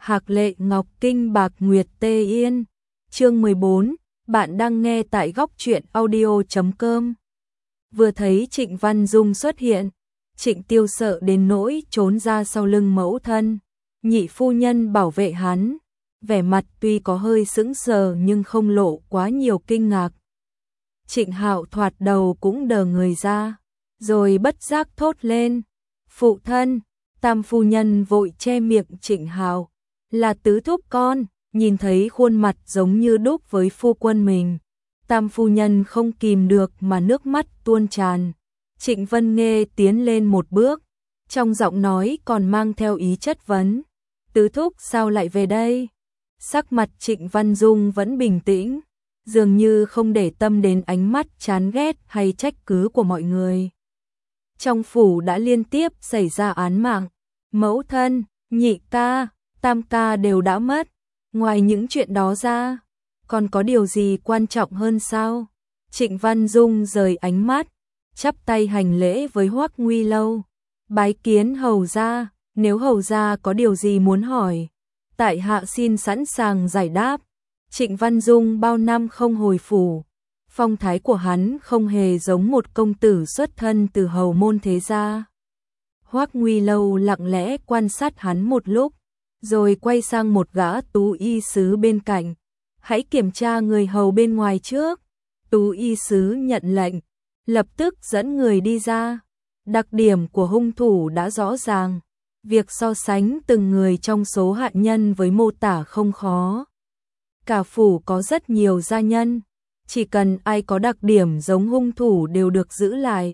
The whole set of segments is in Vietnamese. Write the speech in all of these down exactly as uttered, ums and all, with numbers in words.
Hạc Lệ Ngọc Kinh Bạc Nguyệt Tê Yên. Chương mười bốn, bạn đang nghe tại góc truyện audio chấm com. Vừa thấy Trịnh Văn Dung xuất hiện, Trịnh Tiêu sợ đến nỗi trốn ra sau lưng mẫu thân. Nhị phu nhân bảo vệ hắn, vẻ mặt tuy có hơi sững sờ nhưng không lộ quá nhiều kinh ngạc. Trịnh Hạo thoạt đầu cũng đờ người ra, rồi bất giác thốt lên, phụ thân. Tam phu nhân vội che miệng Trịnh Hạo, là tứ thúc con. Nhìn thấy khuôn mặt giống như đúc với phu quân mình, Tam phu nhân không kìm được mà nước mắt tuôn tràn. Trịnh Vân Nghê tiến lên một bước, trong giọng nói còn mang theo ý chất vấn, tứ thúc sao lại về đây? Sắc mặt Trịnh Văn Dung vẫn bình tĩnh, dường như không để tâm đến ánh mắt chán ghét hay trách cứ của mọi người. Trong phủ đã liên tiếp xảy ra án mạng, mẫu thân, nhị ca, tam ca đều đã mất. Ngoài những chuyện đó ra, còn có điều gì quan trọng hơn sao? Trịnh Văn Dung rời ánh mắt, chắp tay hành lễ với Hoắc Nguy Lâu, bái kiến hầu gia. Nếu hầu gia có điều gì muốn hỏi, tại hạ xin sẵn sàng giải đáp. Trịnh Văn Dung bao năm không hồi phủ, phong thái của hắn không hề giống một công tử xuất thân từ hầu môn thế gia. Hoắc Nguy Lâu lặng lẽ quan sát hắn một lúc, rồi quay sang một gã tú y sứ bên cạnh, hãy kiểm tra người hầu bên ngoài trước. Tú y sứ nhận lệnh, lập tức dẫn người đi ra. Đặc điểm của hung thủ đã rõ ràng, việc so sánh từng người trong số hạ nhân với mô tả không khó. Cả phủ có rất nhiều gia nhân, chỉ cần ai có đặc điểm giống hung thủ đều được giữ lại.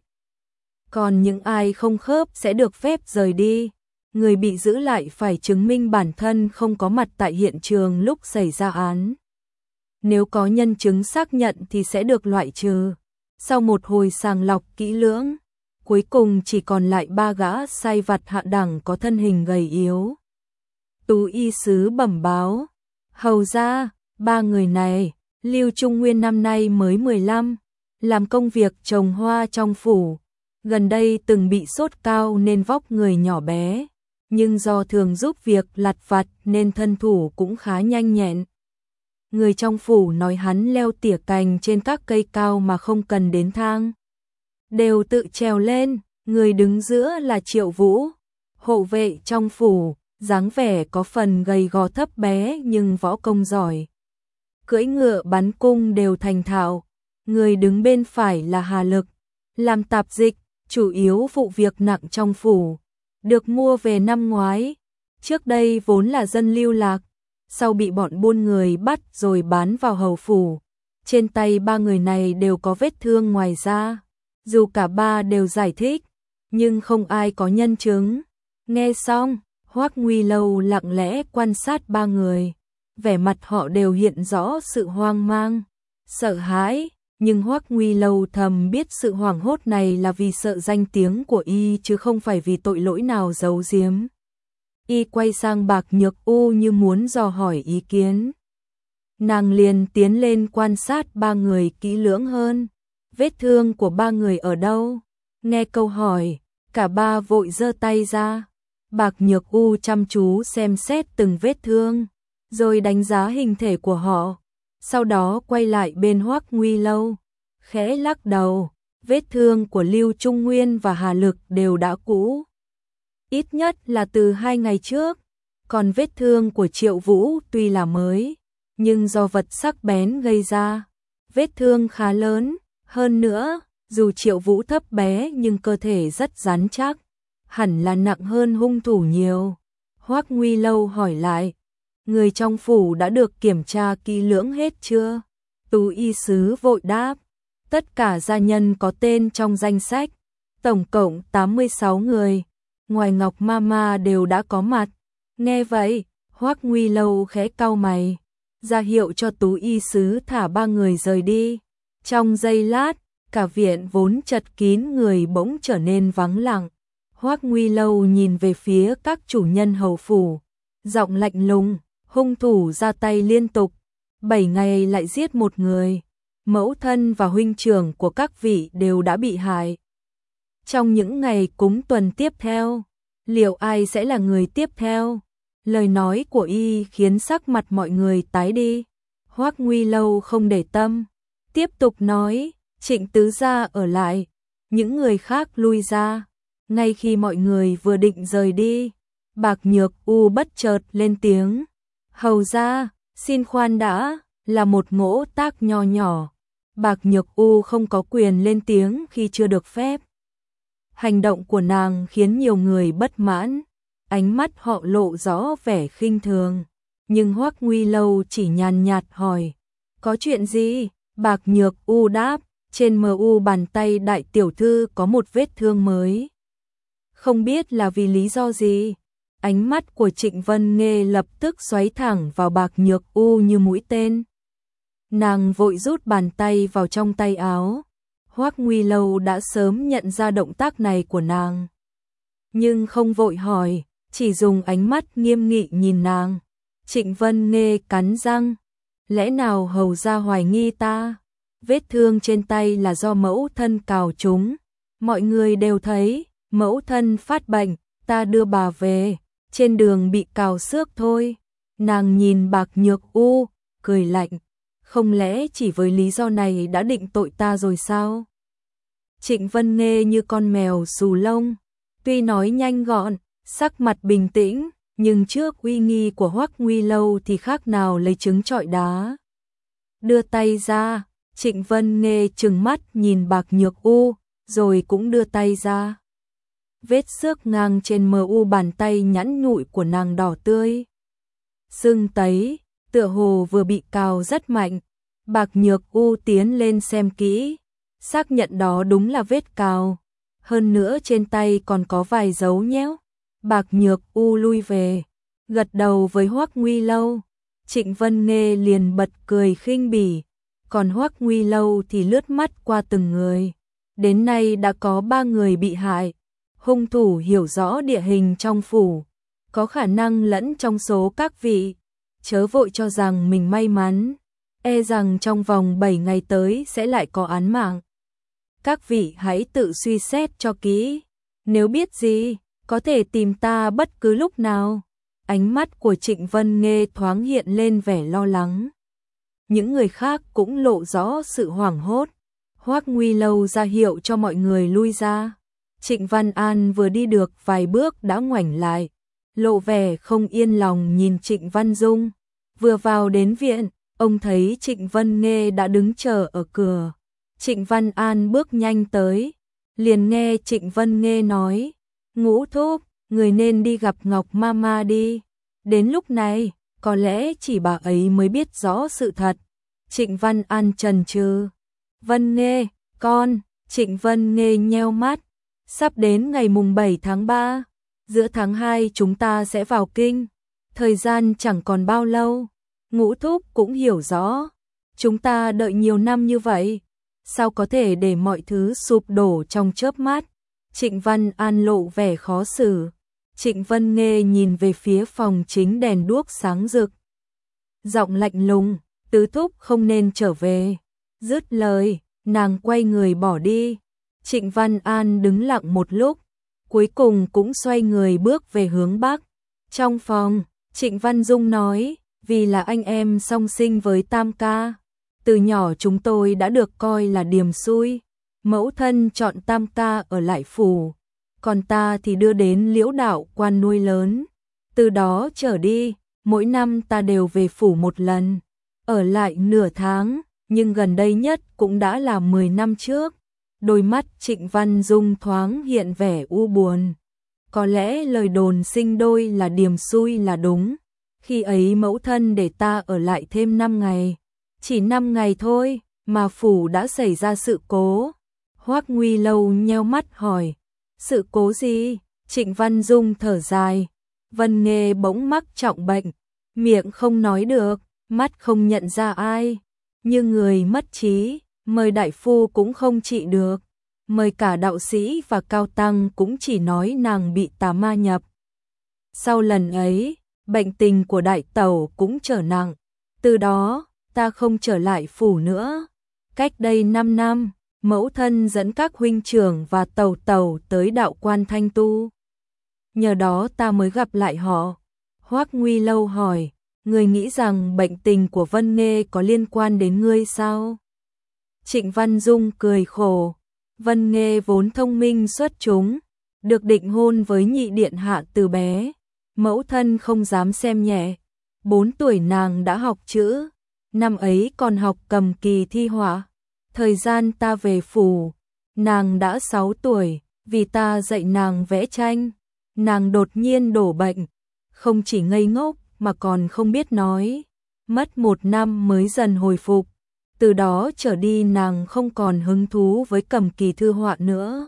Còn những ai không khớp sẽ được phép rời đi. Người bị giữ lại phải chứng minh bản thân không có mặt tại hiện trường lúc xảy ra án. Nếu có nhân chứng xác nhận thì sẽ được loại trừ. Sau một hồi sàng lọc kỹ lưỡng, cuối cùng chỉ còn lại ba gã sai vặt hạ đẳng có thân hình gầy yếu. Tú y sứ bẩm báo, hầu gia, ba người này, Lưu Trung Nguyên năm nay mới mười lăm, làm công việc trồng hoa trong phủ. Gần đây từng bị sốt cao nên vóc người nhỏ bé, nhưng do thường giúp việc lặt vặt nên thân thủ cũng khá nhanh nhẹn. Người trong phủ nói hắn leo tỉa cành trên các cây cao mà không cần đến thang, đều tự trèo lên. Người đứng giữa là Triệu Vũ, hộ vệ trong phủ, dáng vẻ có phần gầy gò thấp bé nhưng võ công giỏi, cưỡi ngựa bắn cung đều thành thạo. Người đứng bên phải là Hà Lực, làm tạp dịch, chủ yếu phụ việc nặng trong phủ, được mua về năm ngoái. Trước đây vốn là dân lưu lạc, sau bị bọn buôn người bắt rồi bán vào hầu phủ. Trên tay ba người này đều có vết thương ngoài da. Dù cả ba đều giải thích, nhưng không ai có nhân chứng. Nghe xong, Hoắc Nguy Lâu lặng lẽ quan sát ba người. Vẻ mặt họ đều hiện rõ sự hoang mang, sợ hãi. Nhưng Hoắc Nguy Lâu thầm biết sự hoảng hốt này là vì sợ danh tiếng của y chứ không phải vì tội lỗi nào giấu giếm. Y quay sang Bạc Nhược U như muốn dò hỏi ý kiến. Nàng liền tiến lên quan sát ba người kỹ lưỡng hơn. Vết thương của ba người ở đâu? Nghe câu hỏi, cả ba vội giơ tay ra. Bạc Nhược U chăm chú xem xét từng vết thương, rồi đánh giá hình thể của họ. Sau đó quay lại bên Hoắc Nguy Lâu, khẽ lắc đầu, vết thương của Lưu Trung Nguyên và Hà Lực đều đã cũ, ít nhất là từ hai ngày trước. Còn vết thương của Triệu Vũ tuy là mới, nhưng do vật sắc bén gây ra, vết thương khá lớn. Hơn nữa, dù Triệu Vũ thấp bé nhưng cơ thể rất rắn chắc, hẳn là nặng hơn hung thủ nhiều. Hoắc Nguy Lâu hỏi lại, người trong phủ đã được kiểm tra kỹ lưỡng hết chưa? Tú y sứ vội đáp, tất cả gia nhân có tên trong danh sách, tổng cộng tám mươi sáu người, ngoài Ngọc Mama đều đã có mặt. Nghe vậy, Hoắc Nguy Lâu khẽ cau mày, ra hiệu cho Tú y sứ thả ba người rời đi. Trong giây lát, cả viện vốn chật kín người bỗng trở nên vắng lặng. Hoắc Nguy Lâu nhìn về phía các chủ nhân hầu phủ, giọng lạnh lùng, hung thủ ra tay liên tục, bảy ngày lại giết một người, mẫu thân và huynh trưởng của các vị đều đã bị hại. Trong những ngày cúng tuần tiếp theo, liệu ai sẽ là người tiếp theo? Lời nói của y khiến sắc mặt mọi người tái đi. Hoắc Nguy Lâu không để tâm, tiếp tục nói, Trịnh tứ gia ở lại, những người khác lui ra. Ngay khi mọi người vừa định rời đi, Bạc Nhược U bất chợt lên tiếng, hầu gia, xin khoan đã, là một ngỗ tác nho nhỏ. Bạc Nhược U không có quyền lên tiếng khi chưa được phép. Hành động của nàng khiến nhiều người bất mãn, ánh mắt họ lộ rõ vẻ khinh thường. Nhưng Hoắc Nguy Lâu chỉ nhàn nhạt hỏi, có chuyện gì? Bạc Nhược U đáp, trên mờ u bàn tay đại tiểu thư có một vết thương mới. Không biết là vì lý do gì? Ánh mắt của Trịnh Vân Nghê lập tức xoáy thẳng vào Bạc Nhược U như mũi tên. Nàng vội rút bàn tay vào trong tay áo. Hoắc Nguy Lâu đã sớm nhận ra động tác này của nàng, nhưng không vội hỏi, chỉ dùng ánh mắt nghiêm nghị nhìn nàng. Trịnh Vân Nghê cắn răng, lẽ nào hầu gia hoài nghi ta? Vết thương trên tay là do mẫu thân cào trúng, mọi người đều thấy, mẫu thân phát bệnh, ta đưa bà về, trên đường bị cào xước thôi. Nàng nhìn Bạc Nhược U, cười lạnh, không lẽ chỉ với lý do này đã định tội ta rồi sao? Trịnh Vân Nghê như con mèo xù lông, tuy nói nhanh gọn, sắc mặt bình tĩnh, nhưng trước uy nghi của Hoắc Nguy Lâu thì khác nào lấy trứng trọi đá. Đưa tay ra, Trịnh Vân Nghê trừng mắt nhìn Bạc Nhược U, rồi cũng đưa tay ra. Vết xước ngang trên mờ u bàn tay nhẵn nhụi của nàng đỏ tươi, sưng tấy, tựa hồ vừa bị cào rất mạnh. Bạc Nhược U tiến lên xem kỹ, xác nhận đó đúng là vết cào, hơn nữa trên tay còn có vài dấu nhéo. Bạc Nhược U lui về, gật đầu với Hoắc Nguy Lâu. Trịnh Vân Nghê liền bật cười khinh bỉ, còn Hoắc Nguy Lâu thì lướt mắt qua từng người. Đến nay đã có ba người bị hại. Hung thủ hiểu rõ địa hình trong phủ, có khả năng lẫn trong số các vị. Chớ vội cho rằng mình may mắn, e rằng trong vòng bảy ngày tới sẽ lại có án mạng. Các vị hãy tự suy xét cho kỹ, nếu biết gì, có thể tìm ta bất cứ lúc nào. Ánh mắt của Trịnh Vân Nghê thoáng hiện lên vẻ lo lắng. Những người khác cũng lộ rõ sự hoảng hốt. Hoắc Nguy Lâu ra hiệu cho mọi người lui ra. Trịnh Văn An vừa đi được vài bước đã ngoảnh lại, lộ vẻ không yên lòng nhìn Trịnh Văn Dung. Vừa vào đến viện, ông thấy Trịnh Vân Nghê đã đứng chờ ở cửa. Trịnh Văn An bước nhanh tới, liền nghe Trịnh Vân Nghê nói, Ngũ thúc, người nên đi gặp Ngọc Mama đi. Đến lúc này, có lẽ chỉ bà ấy mới biết rõ sự thật. Trịnh Văn An chần chừ, Vân Nghê, con. Trịnh Vân Nghê nheo mắt, sắp đến ngày mùng bảy tháng ba, giữa tháng hai chúng ta sẽ vào kinh, thời gian chẳng còn bao lâu. Ngũ thúc cũng hiểu rõ, chúng ta đợi nhiều năm như vậy, sao có thể để mọi thứ sụp đổ trong chớp mắt. Trịnh Văn An lộ vẻ khó xử. Trịnh Vân Nghê nhìn về phía phòng chính đèn đuốc sáng rực, giọng lạnh lùng, tứ thúc không nên trở về. Dứt lời, nàng quay người bỏ đi. Trịnh Văn An đứng lặng một lúc, cuối cùng cũng xoay người bước về hướng bắc. Trong phòng, Trịnh Văn Dung nói, vì là anh em song sinh với Tam ca, từ nhỏ chúng tôi đã được coi là điềm xui. Mẫu thân chọn Tam ca ở lại phủ, còn ta thì đưa đến Liễu Đạo Quan nuôi lớn. Từ đó trở đi, mỗi năm ta đều về phủ một lần, ở lại nửa tháng, nhưng gần đây nhất cũng đã là mười năm trước. Đôi mắt Trịnh Văn Dung thoáng hiện vẻ u buồn. Có lẽ lời đồn sinh đôi là điềm xui là đúng. Khi ấy mẫu thân để ta ở lại thêm năm ngày. Chỉ năm ngày thôi mà phủ đã xảy ra sự cố. Hoắc Nguy Lâu nheo mắt hỏi, sự cố gì? Trịnh Văn Dung thở dài. Vân Nghê bỗng mắc trọng bệnh, miệng không nói được, mắt không nhận ra ai, như người mất trí. Mời đại phu cũng không trị được, mời cả đạo sĩ và cao tăng cũng chỉ nói nàng bị tà ma nhập. Sau lần ấy, bệnh tình của đại tẩu cũng trở nặng, từ đó ta không trở lại phủ nữa. Cách đây năm năm, mẫu thân dẫn các huynh trưởng và tẩu tẩu tới đạo quan thanh tu, nhờ đó ta mới gặp lại họ. Hoắc Nguy Lâu hỏi, ngươi nghĩ rằng bệnh tình của Vân Nghê có liên quan đến ngươi sao? Trịnh Văn Dung cười khổ, Vân Nghê vốn thông minh xuất chúng, được định hôn với nhị điện hạ từ bé, mẫu thân không dám xem nhẹ. Bốn tuổi nàng đã học chữ, năm ấy còn học cầm kỳ thi họa. Thời gian ta về phủ, nàng đã sáu tuổi, vì ta dạy nàng vẽ tranh, nàng đột nhiên đổ bệnh, không chỉ ngây ngốc mà còn không biết nói, mất một năm mới dần hồi phục. Từ đó trở đi nàng không còn hứng thú với cầm kỳ thư họa nữa.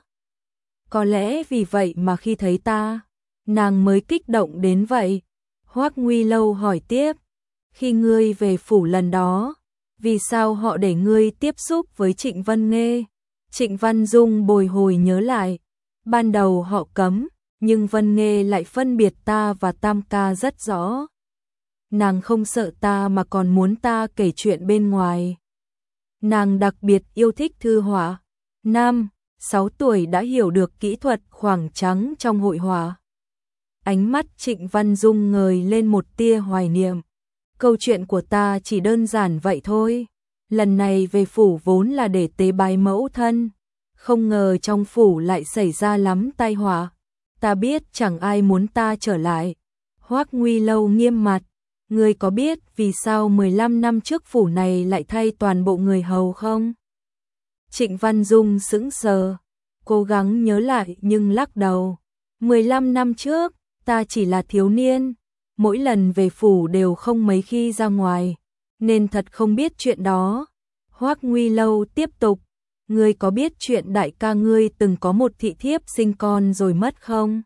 Có lẽ vì vậy mà khi thấy ta, nàng mới kích động đến vậy. Hoắc Nguy Lâu hỏi tiếp, khi ngươi về phủ lần đó, vì sao họ để ngươi tiếp xúc với Trịnh Vân Nghê? Trịnh Văn Dung bồi hồi nhớ lại, ban đầu họ cấm, nhưng Vân Nghê lại phân biệt ta và Tam ca rất rõ. Nàng không sợ ta mà còn muốn ta kể chuyện bên ngoài. Nàng đặc biệt yêu thích thư họa. Năm, sáu tuổi đã hiểu được kỹ thuật khoảng trắng trong hội họa. Ánh mắt Trịnh Văn Dung ngời lên một tia hoài niệm. Câu chuyện của ta chỉ đơn giản vậy thôi. Lần này về phủ vốn là để tế bái mẫu thân. Không ngờ trong phủ lại xảy ra lắm tai họa. Ta biết chẳng ai muốn ta trở lại. Hoắc Nguy Lâu nghiêm mặt. Ngươi có biết vì sao mười lăm năm trước phủ này lại thay toàn bộ người hầu không? Trịnh Văn Dung sững sờ, cố gắng nhớ lại nhưng lắc đầu. mười lăm năm trước, ta chỉ là thiếu niên, mỗi lần về phủ đều không mấy khi ra ngoài, nên thật không biết chuyện đó. Hoắc Nguy Lâu tiếp tục, ngươi có biết chuyện đại ca ngươi từng có một thị thiếp sinh con rồi mất không?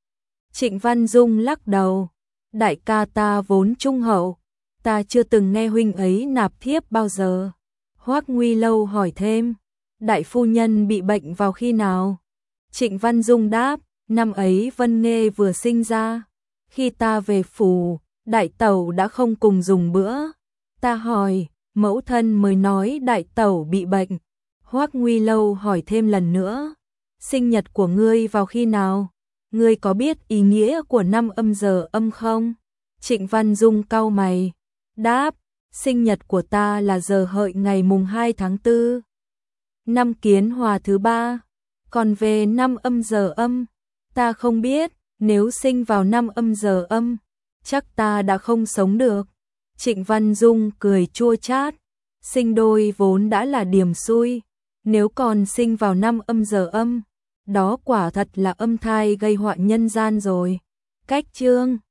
Trịnh Văn Dung lắc đầu, đại ca ta vốn trung hậu, ta chưa từng nghe huynh ấy nạp thiếp bao giờ. Hoắc Nguy Lâu hỏi thêm, đại phu nhân bị bệnh vào khi nào? Trịnh Văn Dung đáp, năm ấy Vân Nghê vừa sinh ra, khi ta về phủ, đại tẩu đã không cùng dùng bữa. Ta hỏi, mẫu thân mới nói đại tẩu bị bệnh. Hoắc Nguy Lâu hỏi thêm lần nữa, sinh nhật của ngươi vào khi nào? Ngươi có biết ý nghĩa của năm âm giờ âm không? Trịnh Văn Dung cau mày, đáp, sinh nhật của ta là giờ hợi ngày mùng hai tháng tư, năm Kiến Hòa thứ ba. Còn về năm âm giờ âm, ta không biết, nếu sinh vào năm âm giờ âm, chắc ta đã không sống được. Trịnh Văn Dung cười chua chát, sinh đôi vốn đã là điểm xui, nếu còn sinh vào năm âm giờ âm, đó quả thật là âm thai gây họa nhân gian rồi. Cách chương